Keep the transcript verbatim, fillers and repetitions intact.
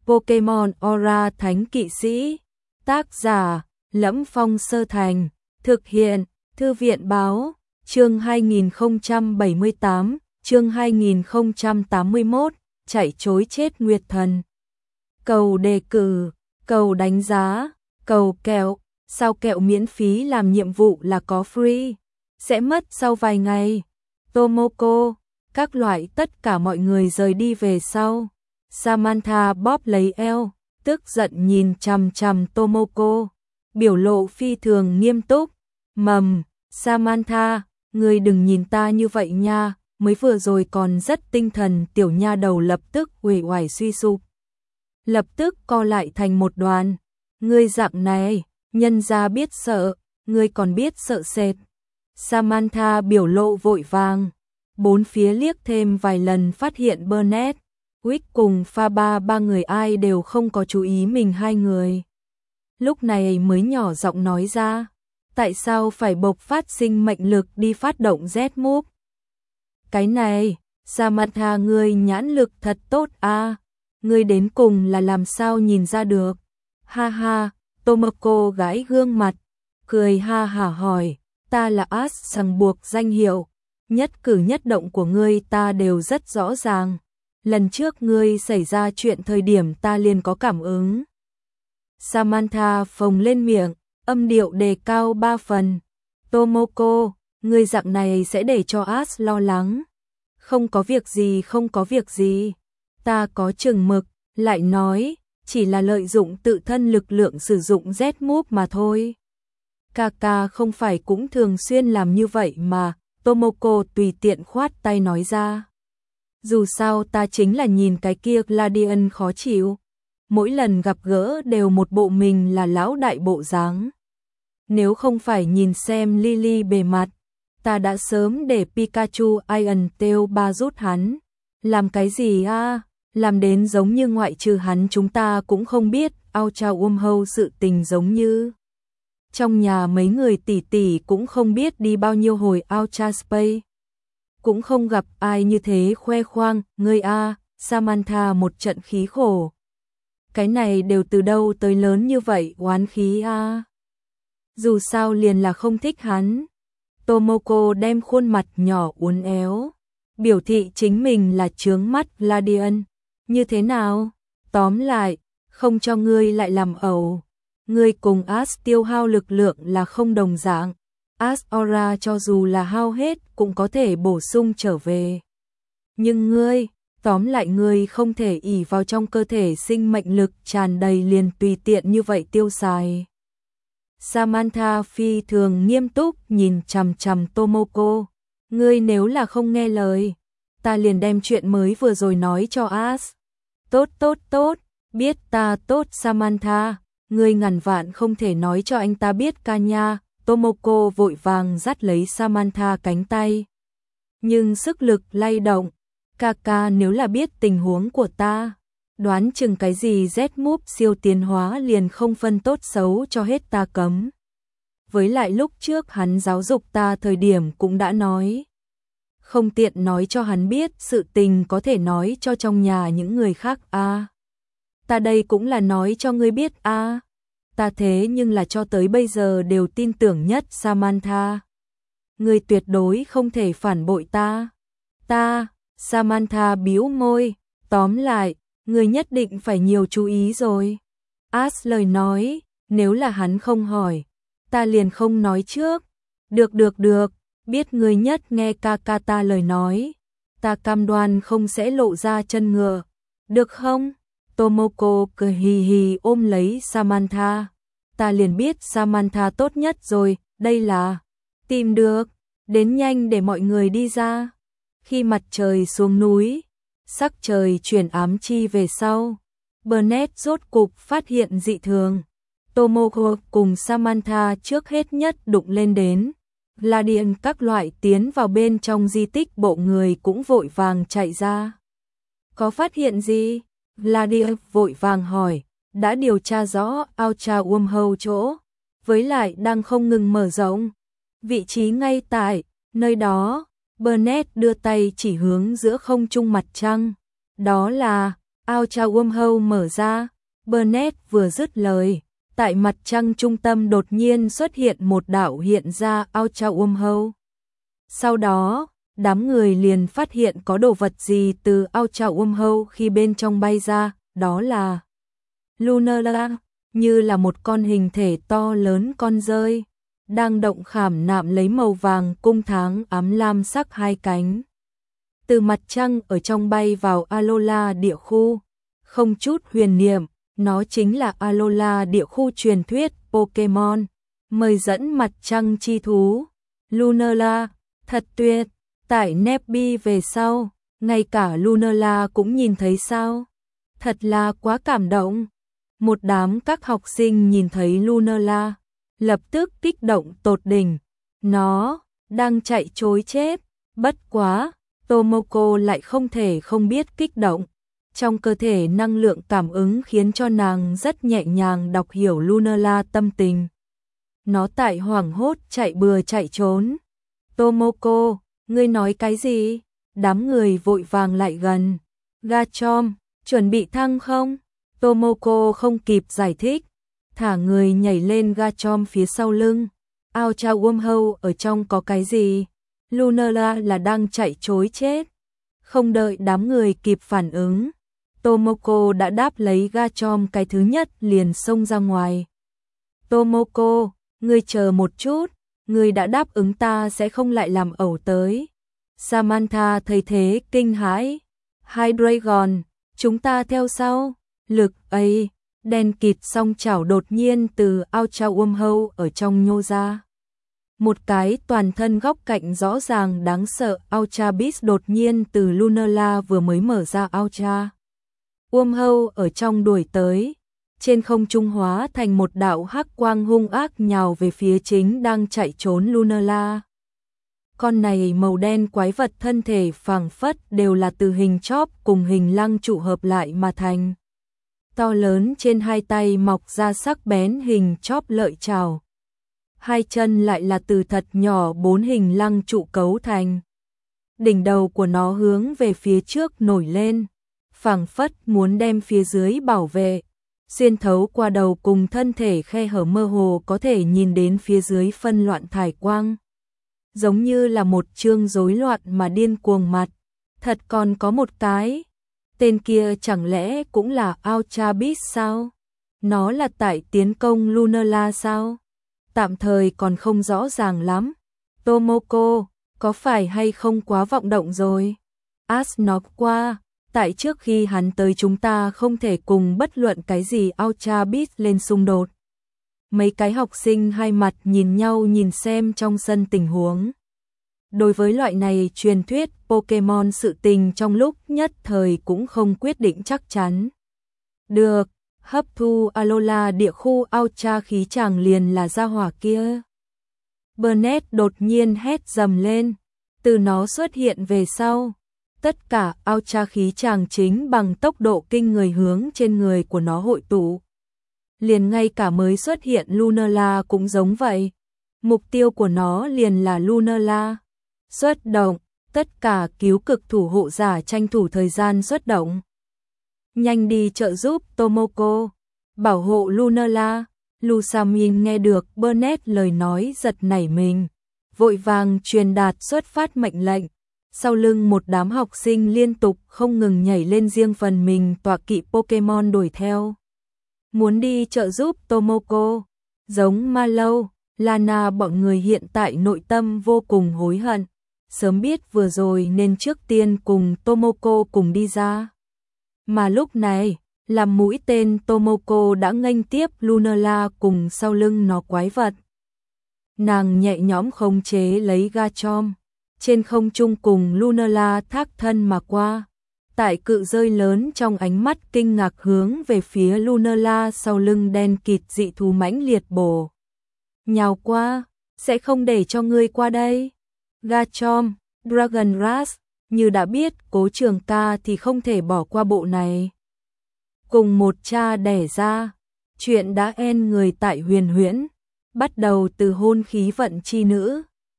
Pokemon Aura Thánh Kỵ Sĩ. Tác giả: Lẫm Phong Sơ Thành. Thực hiện: Thư viện Báo. Chương hai nghìn không trăm bảy mươi tám, chương hai nghìn không trăm tám mươi mốt, chạy trối chết Nguyệt Thần. Cầu đề cử, cầu đánh giá, cầu kẹo, sao kẹo miễn phí làm nhiệm vụ là có free, sẽ mất sau vài ngày. Tomoko, các loại tất cả mọi người rời đi về sau. Samantha bóp lấy eo, tức giận nhìn chằm chằm Tomoko, biểu lộ phi thường nghiêm túc. Mầm, Samantha, ngươi đừng nhìn ta như vậy nha, mới vừa rồi còn rất tinh thần. Tiểu nha đầu lập tức uể oải suy sụp, lập tức co lại thành một đoàn. Ngươi dạng này, nhân gia biết sợ, ngươi còn biết sợ sệt. Samantha biểu lộ vội vàng, bốn phía liếc thêm vài lần phát hiện Burnett, Wick cùng Faber ba người ai đều không có chú ý mình hai người. Lúc này mới nhỏ giọng nói ra, tại sao phải bộc phát sinh mệnh lực đi phát động Z-Move? Cái này, Samantha ngươi nhãn lực thật tốt a, ngươi đến cùng là làm sao nhìn ra được? Ha ha, Tomoko gãi gương mặt, cười ha hả hỏi, ta là Ash sằng buộc danh hiệu, nhất cử nhất động của ngươi ta đều rất rõ ràng. Lần trước ngươi xảy ra chuyện thời điểm ta liền có cảm ứng. Samantha phồng lên miệng, âm điệu đề cao ba phần. Tomoko, ngươi dạng này sẽ để cho Ash lo lắng. Không có việc gì, không có việc gì. Ta có chừng mực, lại nói, chỉ là lợi dụng tự thân lực lượng sử dụng Z-Move mà thôi. Kaka không phải cũng thường xuyên làm như vậy mà. Tomoko tùy tiện khoát tay nói ra. Dù sao ta chính là nhìn cái kia Gladian khó chịu. Mỗi lần gặp gỡ đều một bộ mình là lão đại bộ dáng. Nếu không phải nhìn xem Lily bề mặt, ta đã sớm để Pikachu Iron Tail ba rút hắn. Làm cái gì a? Làm đến giống như ngoại trừ hắn chúng ta cũng không biết. Ultra Wormhole sự tình giống như trong nhà mấy người tỷ tỷ cũng không biết đi bao nhiêu hồi Ultra Space. Cũng không gặp ai như thế khoe khoang, ngươi a. Samantha một trận khí khổ. Cái này đều từ đâu tới lớn như vậy oán khí a. Dù sao liền là không thích hắn. Tomoko đem khuôn mặt nhỏ uốn éo, biểu thị chính mình là chướng mắt Gladian. Như thế nào? Tóm lại, không cho ngươi lại làm ẩu. Ngươi cùng Ash tiêu hao lực lượng là không đồng dạng. Ash Aura cho dù là hao hết cũng có thể bổ sung trở về. Nhưng ngươi, tóm lại ngươi không thể ỷ vào trong cơ thể sinh mệnh lực tràn đầy liền tùy tiện như vậy tiêu xài. Samantha phi thường nghiêm túc nhìn chằm chằm Tomoko. Ngươi nếu là không nghe lời, ta liền đem chuyện mới vừa rồi nói cho Ash. Tốt tốt tốt, biết ta tốt Samantha, ngươi ngàn vạn không thể nói cho anh ta biết ca nha. Tomoko vội vàng dắt lấy Samantha cánh tay. Nhưng sức lực lay động, Kaka nếu là biết tình huống của ta, đoán chừng cái gì Z-Move siêu tiến hóa liền không phân tốt xấu cho hết ta cấm. Với lại lúc trước hắn giáo dục ta thời điểm cũng đã nói. Không tiện nói cho hắn biết sự tình có thể nói cho trong nhà những người khác a. À, ta đây cũng là nói cho ngươi biết a. À, ta thế nhưng là cho tới bây giờ đều tin tưởng nhất Samantha. Ngươi tuyệt đối không thể phản bội ta. Ta, Samantha bĩu môi, tóm lại, ngươi nhất định phải nhiều chú ý rồi. Ash lời nói, nếu là hắn không hỏi, ta liền không nói trước. Được được được, biết ngươi nhất nghe Kaka ta lời nói, ta cam đoan không sẽ lộ ra chân ngựa. Được không? Tomoko cười hì hì ôm lấy Samantha. Ta liền biết Samantha tốt nhất rồi, đây là tìm được, đến nhanh để mọi người đi ra. Khi mặt trời xuống núi, sắc trời chuyển ám chi về sau, Burnett rốt cục phát hiện dị thường. Tomoko cùng Samantha trước hết nhất đụng lên đến. Gladian các loại tiến vào bên trong di tích bộ người cũng vội vàng chạy ra. Có phát hiện gì? Gladian vội vàng hỏi. Đã điều tra rõ Ultra Wormhole chỗ, với lại đang không ngừng mở rộng. Vị trí ngay tại nơi đó, Burnett đưa tay chỉ hướng giữa không trung mặt trăng. Đó là Ultra Wormhole mở ra. Burnett vừa dứt lời, tại mặt trăng trung tâm đột nhiên xuất hiện một đạo hiện ra Ultra Wormhole. Sau đó, đám người liền phát hiện có đồ vật gì từ Ultra Wormhole khi bên trong bay ra, đó là Lunala, như là một con hình thể to lớn con dơi, đang động khảm nạm lấy màu vàng cung tháng ám lam sắc hai cánh. Từ mặt trăng ở trong bay vào Alola địa khu, không chút huyền niệm, nó chính là Alola địa khu truyền thuyết Pokemon, mời dẫn mặt trăng chi thú. Lunala, thật tuyệt, tại Nebby về sau, ngay cả Lunala cũng nhìn thấy sao? Thật là quá cảm động. Một đám các học sinh nhìn thấy Lunala, lập tức kích động tột đỉnh. Nó đang chạy trối chết, bất quá, Tomoko lại không thể không biết kích động. Trong cơ thể năng lượng cảm ứng khiến cho nàng rất nhẹ nhàng đọc hiểu Lunala tâm tình. Nó tại hoảng hốt chạy bừa chạy trốn. Tomoko, ngươi nói cái gì? Đám người vội vàng lại gần. Garchomp, chuẩn bị thăng không? Tomoko không kịp giải thích, thả người nhảy lên Garchomp phía sau lưng. Ultra Wormhole ở trong có cái gì? Lunala là đang chạy trối chết. Không đợi đám người kịp phản ứng, Tomoko đã đáp lấy Garchomp cái thứ nhất liền xông ra ngoài. Tomoko, ngươi chờ một chút, ngươi đã đáp ứng ta sẽ không lại làm ẩu tới. Samantha thấy thế kinh hãi. Hydreigon, chúng ta theo sau. Lực ấy, đen kịt song chảo đột nhiên từ Ultra Wormhole ở trong nhô ra. Một cái toàn thân góc cạnh rõ ràng đáng sợ Ultra Beast đột nhiên từ Lunala vừa mới mở ra Ultra Wormhole ở trong đuổi tới. Trên không trung hóa thành một đạo hắc quang hung ác nhào về phía chính đang chạy trốn Lunala. Con này màu đen quái vật thân thể phảng phất đều là từ hình chóp cùng hình lăng trụ hợp lại mà thành. To lớn trên hai tay mọc ra sắc bén hình chóp lợi chảo. Hai chân lại là từ thật nhỏ bốn hình lăng trụ cấu thành. Đỉnh đầu của nó hướng về phía trước nổi lên, phảng phất muốn đem phía dưới bảo vệ. Xuyên thấu qua đầu cùng thân thể khe hở mơ hồ có thể nhìn đến phía dưới phân loạn thải quang. Giống như là một chương rối loạn mà điên cuồng mặt. Thật còn có một cái. Tên kia chẳng lẽ cũng là Ultra Beast sao? Nó là tại tiến công Lunala sao? Tạm thời còn không rõ ràng lắm. Tomoko, có phải hay không quá vọng động rồi? Ash nói qua, tại trước khi hắn tới chúng ta không thể cùng bất luận cái gì Ultra Beast lên xung đột. Mấy cái học sinh hai mặt nhìn nhau nhìn xem trong sân tình huống. Đối với loại này truyền thuyết Pokemon sự tình trong lúc nhất thời cũng không quyết định chắc chắn. Được, hấp thu Alola địa khu Ultra khí chàng liền là gia hỏa kia. Burnett đột nhiên hét dầm lên, từ nó xuất hiện về sau. Tất cả Ultra khí chàng chính bằng tốc độ kinh người hướng trên người của nó hội tụ. Liền ngay cả mới xuất hiện Lunala cũng giống vậy. Mục tiêu của nó liền là Lunala. Xuất động, tất cả cứu cực thủ hộ giả tranh thủ thời gian xuất động. Nhanh đi trợ giúp Tomoko, bảo hộ Lunala. Lusamin nghe được Burnett lời nói giật nảy mình, vội vàng truyền đạt xuất phát mệnh lệnh. Sau lưng một đám học sinh liên tục không ngừng nhảy lên riêng phần mình tọa kỵ Pokemon đuổi theo. Muốn đi trợ giúp Tomoko, giống Mallow, Lana bọn người hiện tại nội tâm vô cùng hối hận. Sớm biết vừa rồi nên trước tiên cùng Tomoko cùng đi ra. Mà lúc này, làm mũi tên Tomoko đã nghênh tiếp Lunala cùng sau lưng nó quái vật. Nàng nhẹ nhõm khống chế lấy Garchomp, trên không trung cùng Lunala thác thân mà qua. Tại cự rơi lớn trong ánh mắt kinh ngạc hướng về phía Lunala sau lưng đen kịt dị thú mãnh liệt bổ nhào qua, sẽ không để cho ngươi qua đây. Garchomp, Dragon Rush, như đã biết Cố Trường Ca thì không thể bỏ qua bộ này. Cùng một cha đẻ ra, chuyện đã end người tại Huyền Huyễn, bắt đầu từ hôn khí vận chi nữ.